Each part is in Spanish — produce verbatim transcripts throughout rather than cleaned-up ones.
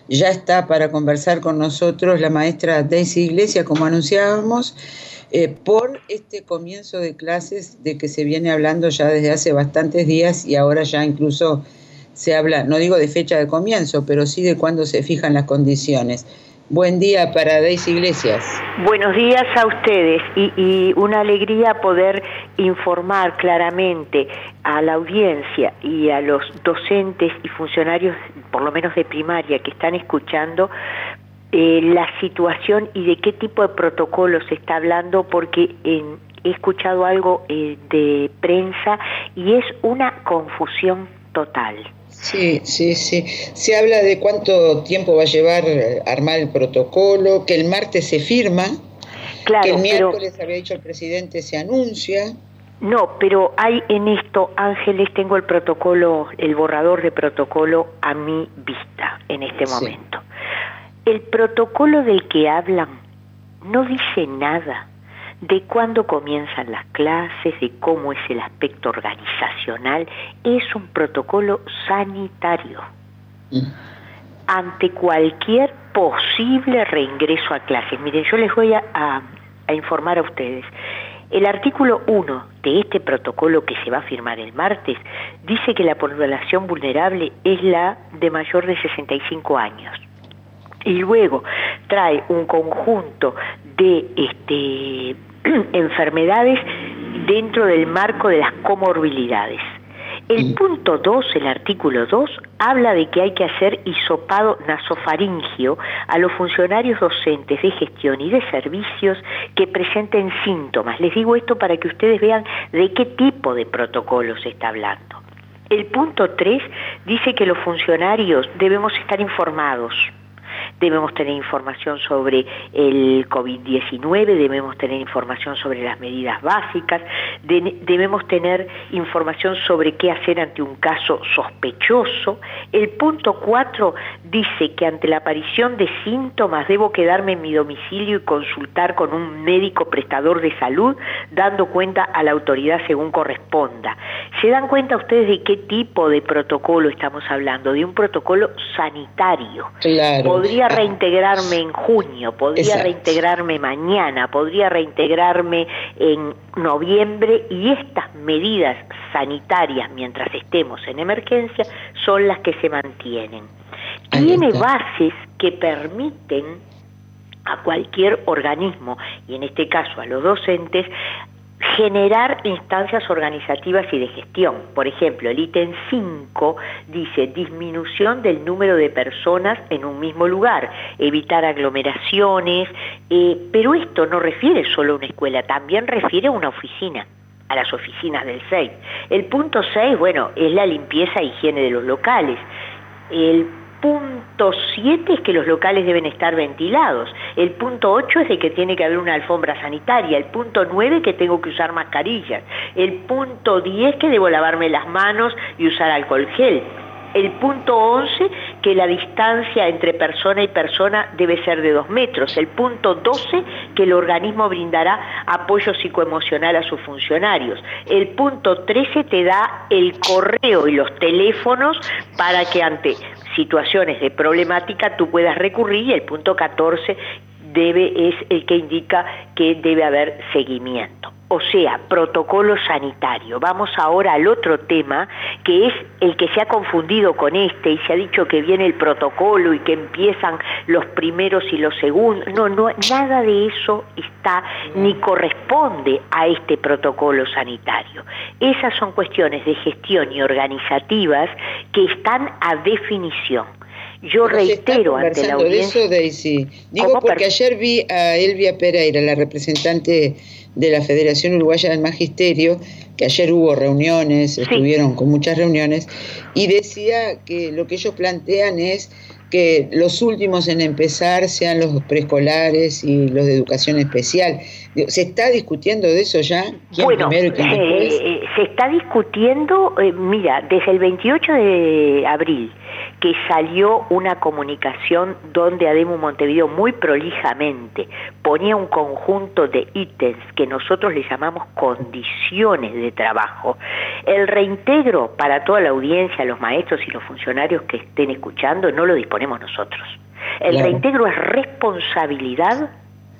Ya está para conversar con nosotros la maestra Daisy Iglesias, como anunciábamos, eh, por este comienzo de clases de que se viene hablando ya desde hace bastantes días y ahora ya incluso se habla, no digo de fecha de comienzo, pero sí de cuándo se fijan las condiciones. Buen día para Daisy Iglesias. Buenos días a ustedes y, y una alegría poder informar claramente a la audiencia y a los docentes y funcionarios, por lo menos de primaria, que están escuchando eh, la situación y de qué tipo de protocolo se está hablando, porque en, he escuchado algo eh, de prensa y es una confusión total. Sí, sí, sí. Se habla de cuánto tiempo va a llevar armar el protocolo, que el martes se firma, claro, que el miércoles, pero, había dicho el presidente, se anuncia. No, pero hay en esto, Ángeles, tengo el protocolo, el borrador de protocolo a mi vista en este Sí. momento. El protocolo del que hablan no dice nada de cuándo comienzan las clases, de cómo es el aspecto organizacional. Es un protocolo sanitario mm. ante cualquier posible reingreso a clases. Miren, yo les voy a, a, a informar a ustedes. El artículo uno de este protocolo que se va a firmar el martes dice que la población vulnerable es la de mayor de sesenta y cinco años. Y luego trae un conjunto de este, enfermedades dentro del marco de las comorbilidades. El punto dos, el artículo dos, habla de que hay que hacer hisopado nasofaringio a los funcionarios docentes de gestión y de servicios que presenten síntomas. Les digo esto para que ustedes vean de qué tipo de protocolo se está hablando. El punto tres dice que los funcionarios debemos estar informados. Debemos tener información sobre el COVID diecinueve, debemos tener información sobre las medidas básicas, de, debemos tener información sobre qué hacer ante un caso sospechoso. El punto cuatro dice que ante la aparición de síntomas debo quedarme en mi domicilio y consultar con un médico prestador de salud, dando cuenta a la autoridad según corresponda. ¿Se dan cuenta ustedes de qué tipo de protocolo estamos hablando? De un protocolo sanitario. Claro. Podría reintegrarme en junio, podría Exacto. reintegrarme mañana, podría reintegrarme en noviembre, y estas medidas sanitarias, mientras estemos en emergencia, son las que se mantienen. Tiene bases que permiten a cualquier organismo, y en este caso a los docentes, generar instancias organizativas y de gestión. Por ejemplo, el ítem cinco dice disminución del número de personas en un mismo lugar, evitar aglomeraciones, eh, pero esto no refiere solo a una escuela, también refiere a una oficina, a las oficinas del S E I. El punto seis, bueno, es la limpieza e higiene de los locales. El punto siete es que los locales deben estar ventilados. El punto ocho es de que tiene que haber una alfombra sanitaria. El punto nueve que tengo que usar mascarillas. El punto diez que debo lavarme las manos y usar alcohol gel. El punto once que la distancia entre persona y persona debe ser de dos metros. El punto doce que el organismo brindará apoyo psicoemocional a sus funcionarios. El punto trece te da el correo y los teléfonos para que ante situaciones de problemática tú puedas recurrir, y el punto catorce debe, es el que indica que debe haber seguimiento. O sea, protocolo sanitario. Vamos ahora al otro tema, que es el que se ha confundido con este, y se ha dicho que viene el protocolo y que empiezan los primeros y los segundos. No, no, nada de eso está ni corresponde a este protocolo sanitario. Esas son cuestiones de gestión y organizativas que están a definición. Yo Pero reitero ante la audiencia... de eso, Daisy. Digo porque ayer vi a Elvia Pereira, la representante de la Federación Uruguaya del Magisterio, que ayer hubo reuniones, sí. estuvieron con muchas reuniones, y decía que lo que ellos plantean es que los últimos en empezar sean los preescolares y los de educación especial. ¿Se está discutiendo de eso ya? ¿Quién bueno, primero y quién después? Eh, se está discutiendo, eh, mira, desde el veintiocho de abril, que salió una comunicación donde ADEMU Montevideo muy prolijamente ponía un conjunto de ítems que nosotros le llamamos condiciones de trabajo. El reintegro para toda la audiencia, los maestros y los funcionarios que estén escuchando, no lo disponemos nosotros. El claro. reintegro es responsabilidad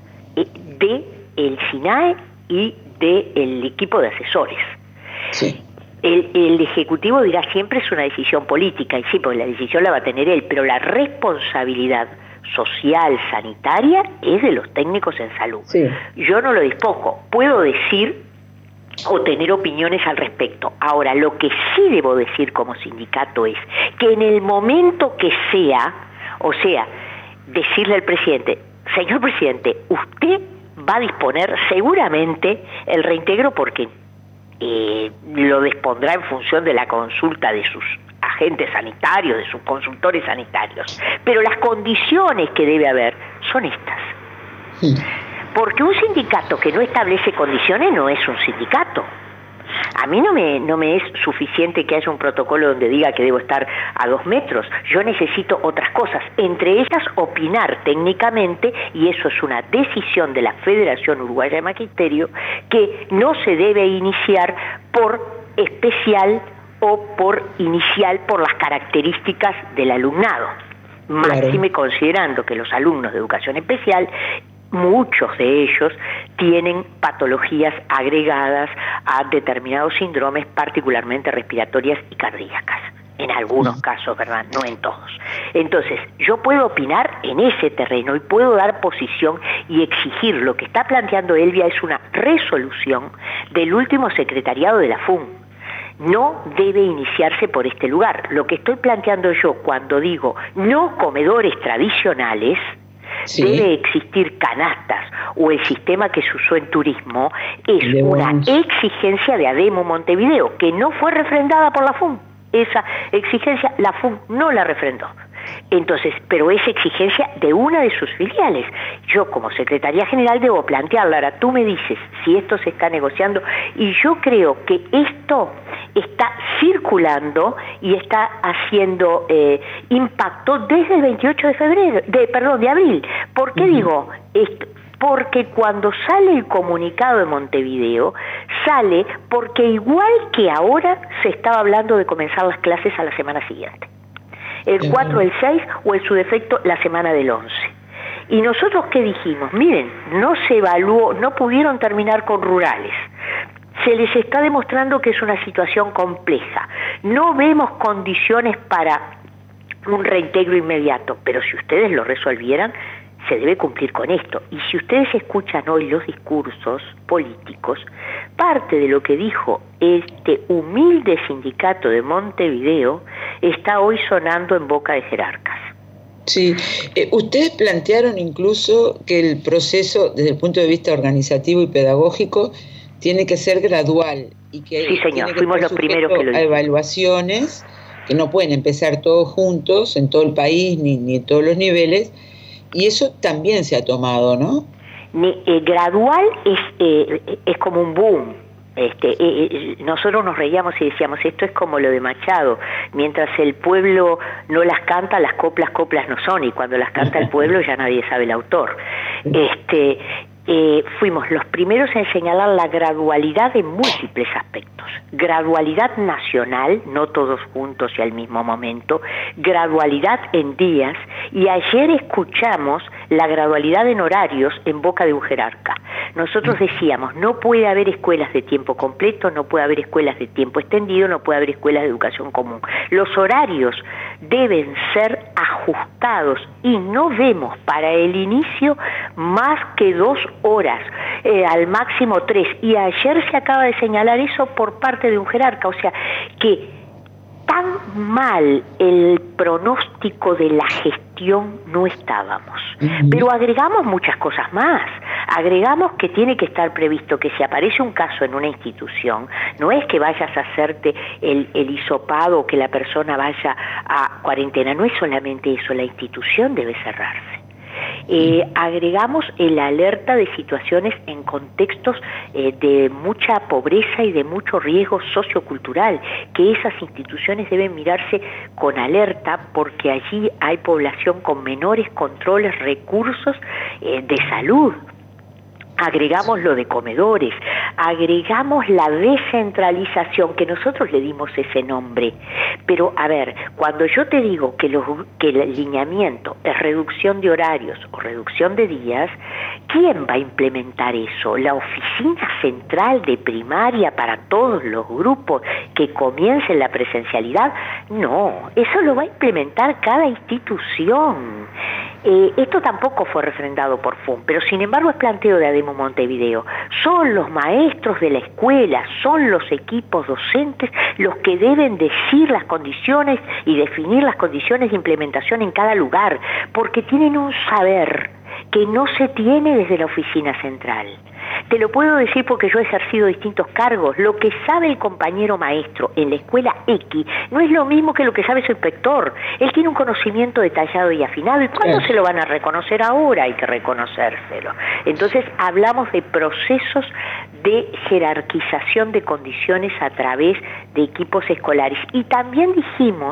de el SINAE y del equipo de asesores. Sí. El, el Ejecutivo dirá siempre es una decisión política, y sí, porque la decisión la va a tener él, pero la responsabilidad social, sanitaria, es de los técnicos en salud. Sí. Yo no lo dispongo, puedo decir o tener opiniones al respecto. Ahora, lo que sí debo decir como sindicato es que en el momento que sea, o sea, decirle al presidente, señor presidente, usted va a disponer seguramente el reintegro porque eh, lo dispondrá en función de la consulta de sus agentes sanitarios, de sus consultores sanitarios. Pero las condiciones que debe haber son estas. Sí. Porque un sindicato que no establece condiciones no es un sindicato. A mí no me, no me es suficiente que haya un protocolo donde diga que debo estar a dos metros. Yo necesito otras cosas, entre ellas opinar técnicamente, y eso es una decisión de la Federación Uruguaya de Magisterio, que no se debe iniciar por especial o por inicial por las características del alumnado. Máxime considerando que los alumnos de educación especial, muchos de ellos tienen patologías agregadas a determinados síndromes, particularmente respiratorias y cardíacas. En algunos casos, ¿verdad? No en todos. Entonces, yo puedo opinar en ese terreno y puedo dar posición y exigir. Lo que está planteando Elvia es una resolución del último secretariado de la F U N. No debe iniciarse por este lugar. Lo que estoy planteando yo cuando digo no comedores tradicionales, sí. debe existir canastas o el sistema que se usó en turismo, es de una buenos. exigencia de ADEMU Montevideo que no fue refrendada por la F U N. Esa exigencia la F U N no la refrendó. Entonces, pero es exigencia de una de sus filiales. Yo como Secretaría General debo plantearla. Ahora tú me dices si esto se está negociando, y yo creo que esto está circulando y está haciendo eh, impacto desde el veintiocho de febrero, de, perdón, de abril. ¿Por qué uh-huh. digo esto? Porque cuando sale el comunicado de Montevideo, sale porque igual que ahora se estaba hablando de comenzar las clases a la semana siguiente. El cuatro, el seis o en su defecto la semana del once. Y nosotros ¿qué dijimos? Miren, no se evaluó, no pudieron terminar con rurales. Se les está demostrando que es una situación compleja. No vemos condiciones para un reintegro inmediato, pero si ustedes lo resolvieran, se debe cumplir con esto. Y si ustedes escuchan hoy los discursos políticos, parte de lo que dijo este humilde sindicato de Montevideo está hoy sonando en boca de jerarcas. Sí, eh, ustedes plantearon incluso que el proceso desde el punto de vista organizativo y pedagógico tiene que ser gradual y que sí, señor, tiene que fuimos los primeros que lo a evaluaciones que no pueden empezar todos juntos en todo el país ni, ni en todos los niveles. Y eso también se ha tomado, ¿no? Ni, eh, gradual es, eh, es como un boom. Este, eh, eh, nosotros nos reíamos y decíamos, esto es como lo de Machado, mientras el pueblo no las canta, las coplas, coplas no son, y cuando las canta el pueblo ya nadie sabe el autor. Este, eh, fuimos los primeros en señalar la gradualidad en múltiples aspectos. Gradualidad nacional, no todos juntos y al mismo momento, gradualidad en días, y ayer escuchamos la gradualidad en horarios en boca de un jerarca. Nosotros decíamos, no puede haber escuelas de tiempo completo, no puede haber escuelas de tiempo extendido, no puede haber escuelas de educación común. Los horarios deben ser ajustados y no vemos para el inicio más que dos horas, eh, al máximo tres. Y ayer se acaba de señalar eso por parte de un jerarca, o sea que tan mal el pronóstico de la gestión no estábamos. Uh-huh. Pero agregamos muchas cosas más. Agregamos que tiene que estar previsto que si aparece un caso en una institución, no es que vayas a hacerte el, el hisopado o que la persona vaya a cuarentena, no es solamente eso, la institución debe cerrarse. Eh, agregamos el alerta de situaciones en contextos eh, de mucha pobreza y de mucho riesgo sociocultural, que esas instituciones deben mirarse con alerta porque allí hay población con menores controles, recursos eh, de salud. Agregamos lo de comedores, agregamos la descentralización, que nosotros le dimos ese nombre. Pero, a ver, cuando yo te digo que, los, que el lineamiento es reducción de horarios o reducción de días, ¿quién va a implementar eso? ¿La oficina central de primaria para todos los grupos que comiencen la presencialidad? No, eso lo va a implementar cada institución. Eh, esto tampoco fue refrendado por F U M, pero sin embargo es planteo de ADEMO Montevideo. Son los maestros de la escuela, son los equipos docentes los que deben decir las condiciones y definir las condiciones de implementación en cada lugar, porque tienen un saber que no se tiene desde la oficina central. Te lo puedo decir porque yo he ejercido distintos cargos. Lo que sabe el compañero maestro en la escuela X no es lo mismo que lo que sabe su inspector. Él tiene un conocimiento detallado y afinado. ¿Y cuándo se lo van a reconocer? Ahora hay que reconocérselo. Entonces hablamos de procesos de jerarquización de condiciones a través de equipos escolares. Y también dijimos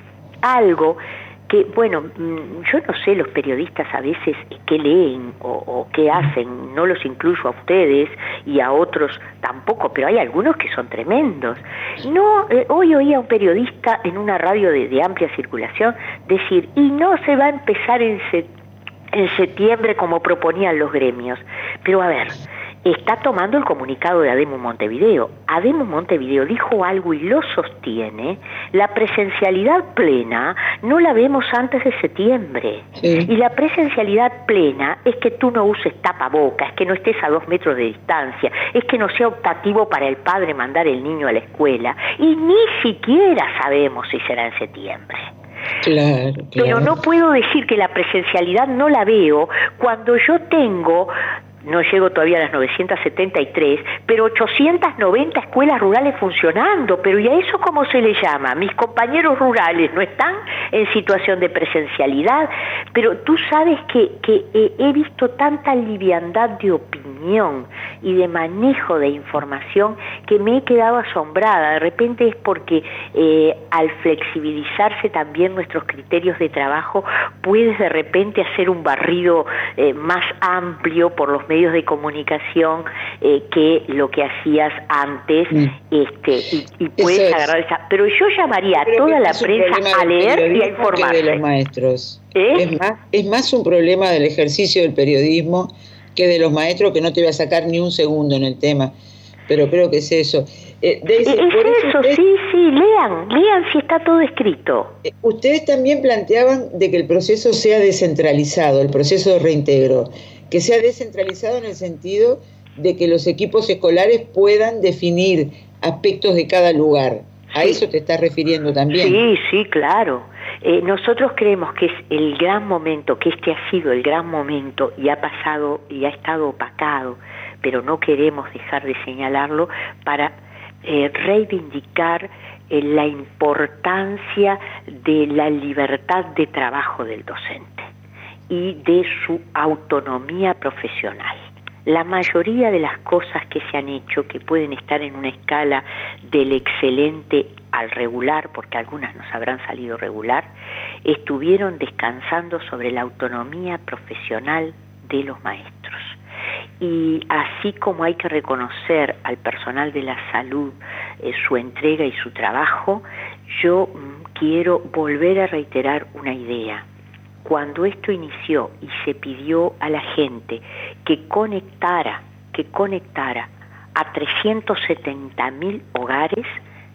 algo que, bueno, yo no sé los periodistas a veces qué leen o, o qué hacen, no los incluyo a ustedes y a otros tampoco, pero hay algunos que son tremendos. No, eh, hoy oí a un periodista en una radio de, de amplia circulación decir, y no se va a empezar en, se, en septiembre como proponían los gremios. Pero a ver, está tomando el comunicado de ADEMO Montevideo. ADEMO Montevideo dijo algo y lo sostiene. La presencialidad plena no la vemos antes de septiembre. Sí. Y la presencialidad plena es que tú no uses tapabocas, es que no estés a dos metros de distancia, es que no sea optativo para el padre mandar el niño a la escuela. Y ni siquiera sabemos si será en septiembre. Claro, claro. Pero no puedo decir que la presencialidad no la veo cuando yo tengo... no llego todavía a las novecientas setenta y tres, pero ochocientas noventa escuelas rurales funcionando. Pero ¿y a eso cómo se le llama? Mis compañeros rurales no están en situación de presencialidad, pero tú sabes que, que eh, he visto tanta liviandad de opinión y de manejo de información que me he quedado asombrada. De repente es porque eh, al flexibilizarse también nuestros criterios de trabajo, puedes de repente hacer un barrido eh, más amplio por los medios de comunicación eh, que lo que hacías antes, mm. este y, y puedes es. agarrar esa... Pero yo llamaría a toda la prensa a leer y a informarse. De los maestros. ¿Eh? Es más, es más un problema del ejercicio del periodismo que de los maestros, que no te voy a sacar ni un segundo en el tema, pero creo que es eso. Eh, Daisy, es por eso, eso usted, sí, sí, lean, lean si está todo escrito. Eh, ustedes también planteaban de que el proceso sea descentralizado, el proceso de reintegro, que sea descentralizado en el sentido de que los equipos escolares puedan definir aspectos de cada lugar. ¿A sí. eso te estás refiriendo también? Sí, sí, claro. Eh, nosotros creemos que es el gran momento, que este ha sido el gran momento y ha pasado y ha estado opacado, pero no queremos dejar de señalarlo para eh, reivindicar eh, la importancia de la libertad de trabajo del docente y de su autonomía profesional. La mayoría de las cosas que se han hecho, que pueden estar en una escala del excelente al regular, porque algunas nos habrán salido regular, estuvieron descansando sobre la autonomía profesional de los maestros. Y así como hay que reconocer al personal de la salud eh, su entrega y su trabajo, yo mm, quiero volver a reiterar una idea. Cuando esto inició y se pidió a la gente que conectara, que conectara a trescientos setenta mil hogares,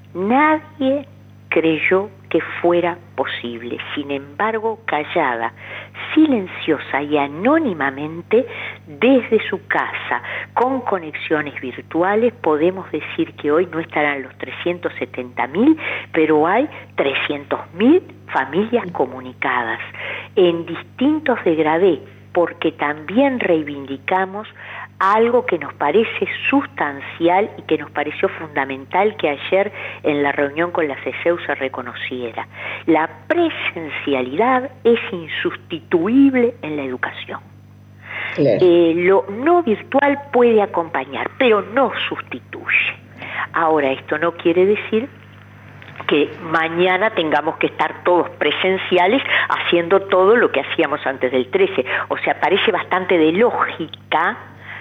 nadie creyó que fuera posible. Sin embargo, callada, silenciosa y anónimamente, desde su casa, con conexiones virtuales, podemos decir que hoy no estarán los trescientos setenta mil, pero hay trescientos mil familias comunicadas en distintos degradés, porque también reivindicamos algo que nos parece sustancial y que nos pareció fundamental que ayer en la reunión con la C E S E U se reconociera. La presencialidad es insustituible en la educación. Claro. Eh, lo no virtual puede acompañar, pero no sustituye. Ahora, esto no quiere decir que mañana tengamos que estar todos presenciales haciendo todo lo que hacíamos antes del trece. O sea, parece bastante de lógica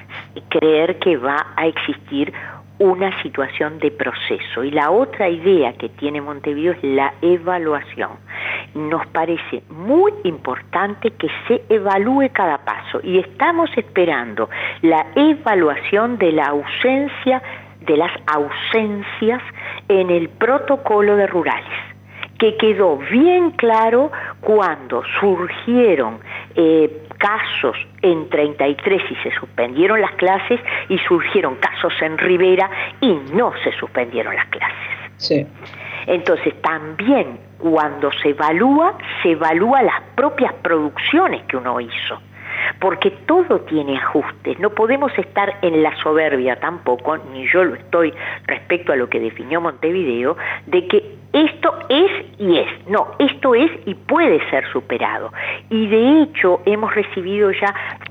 creer que va a existir una situación de proceso. Y la otra idea que tiene Montevideo es la evaluación. Nos parece muy importante que se evalúe cada paso y estamos esperando la evaluación de la ausencia, de las ausencias en el protocolo de rurales, que quedó bien claro cuando surgieron eh, casos en treinta y tres y se suspendieron las clases, y surgieron casos en Rivera y no se suspendieron las clases. Sí. Entonces también cuando se evalúa, se evalúa las propias producciones que uno hizo, porque todo tiene ajustes. No podemos estar en la soberbia tampoco, ni yo lo estoy respecto a lo que definió Montevideo, de que esto es y es. No, esto es y puede ser superado. Y de hecho hemos recibido ya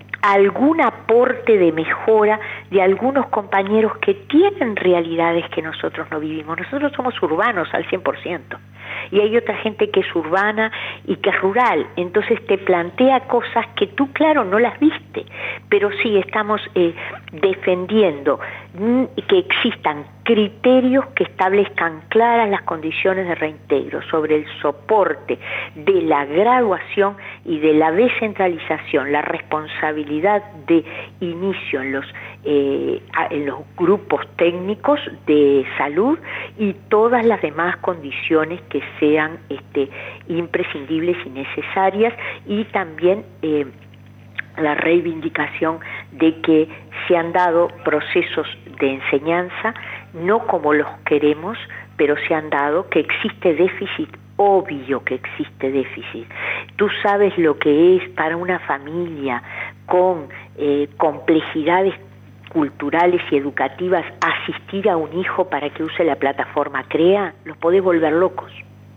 algún aporte de mejora de algunos compañeros que tienen realidades que nosotros no vivimos. Nosotros somos urbanos al cien por ciento. Y hay otra gente que es urbana y que es rural, entonces te plantea cosas que tú, claro, no las viste, pero sí estamos eh, defendiendo que existan criterios que establezcan claras las condiciones de reintegro sobre el soporte de la graduación y de la descentralización, la responsabilidad de inicio en los, eh, en los grupos técnicos de salud y todas las demás condiciones que sean este, imprescindibles y necesarias, y también eh, la reivindicación de que se han dado procesos de enseñanza, no como los queremos, pero se han dado, que existe déficit, obvio que existe déficit. Tú sabes lo que es para una familia con eh, complejidades culturales y educativas asistir a un hijo para que use la plataforma CREA. Los podés volver locos.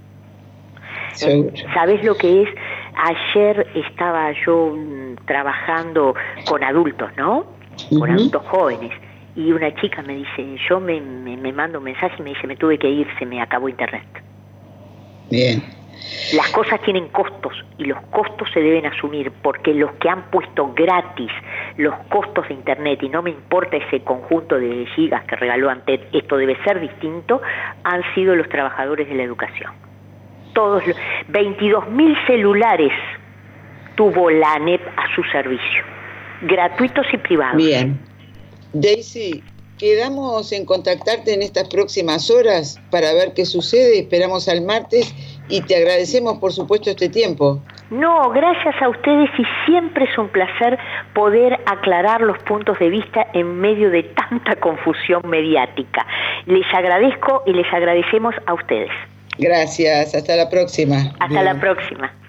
Seguro. ¿Sabes lo que es? Ayer estaba yo mm, trabajando con adultos, ¿no? Con uh-huh. adultos jóvenes, y una chica me dice, yo me, me, me manda un mensaje y me dice, me tuve que ir, se me acabó internet. Bien. Las cosas tienen costos y los costos se deben asumir, porque los que han puesto gratis los costos de internet, y no me importa ese conjunto de gigas que regaló Antet, esto debe ser distinto, han sido los trabajadores de la educación. Todos los veintidós mil celulares tuvo la ANEP a su servicio, gratuitos y privados. Bien. Daisy, quedamos en contactarte en estas próximas horas para ver qué sucede. Esperamos al martes y te agradecemos, por supuesto, este tiempo. No, gracias a ustedes, y siempre es un placer poder aclarar los puntos de vista en medio de tanta confusión mediática. Les agradezco y les agradecemos a ustedes. Gracias, hasta la próxima. Hasta Bien. la próxima.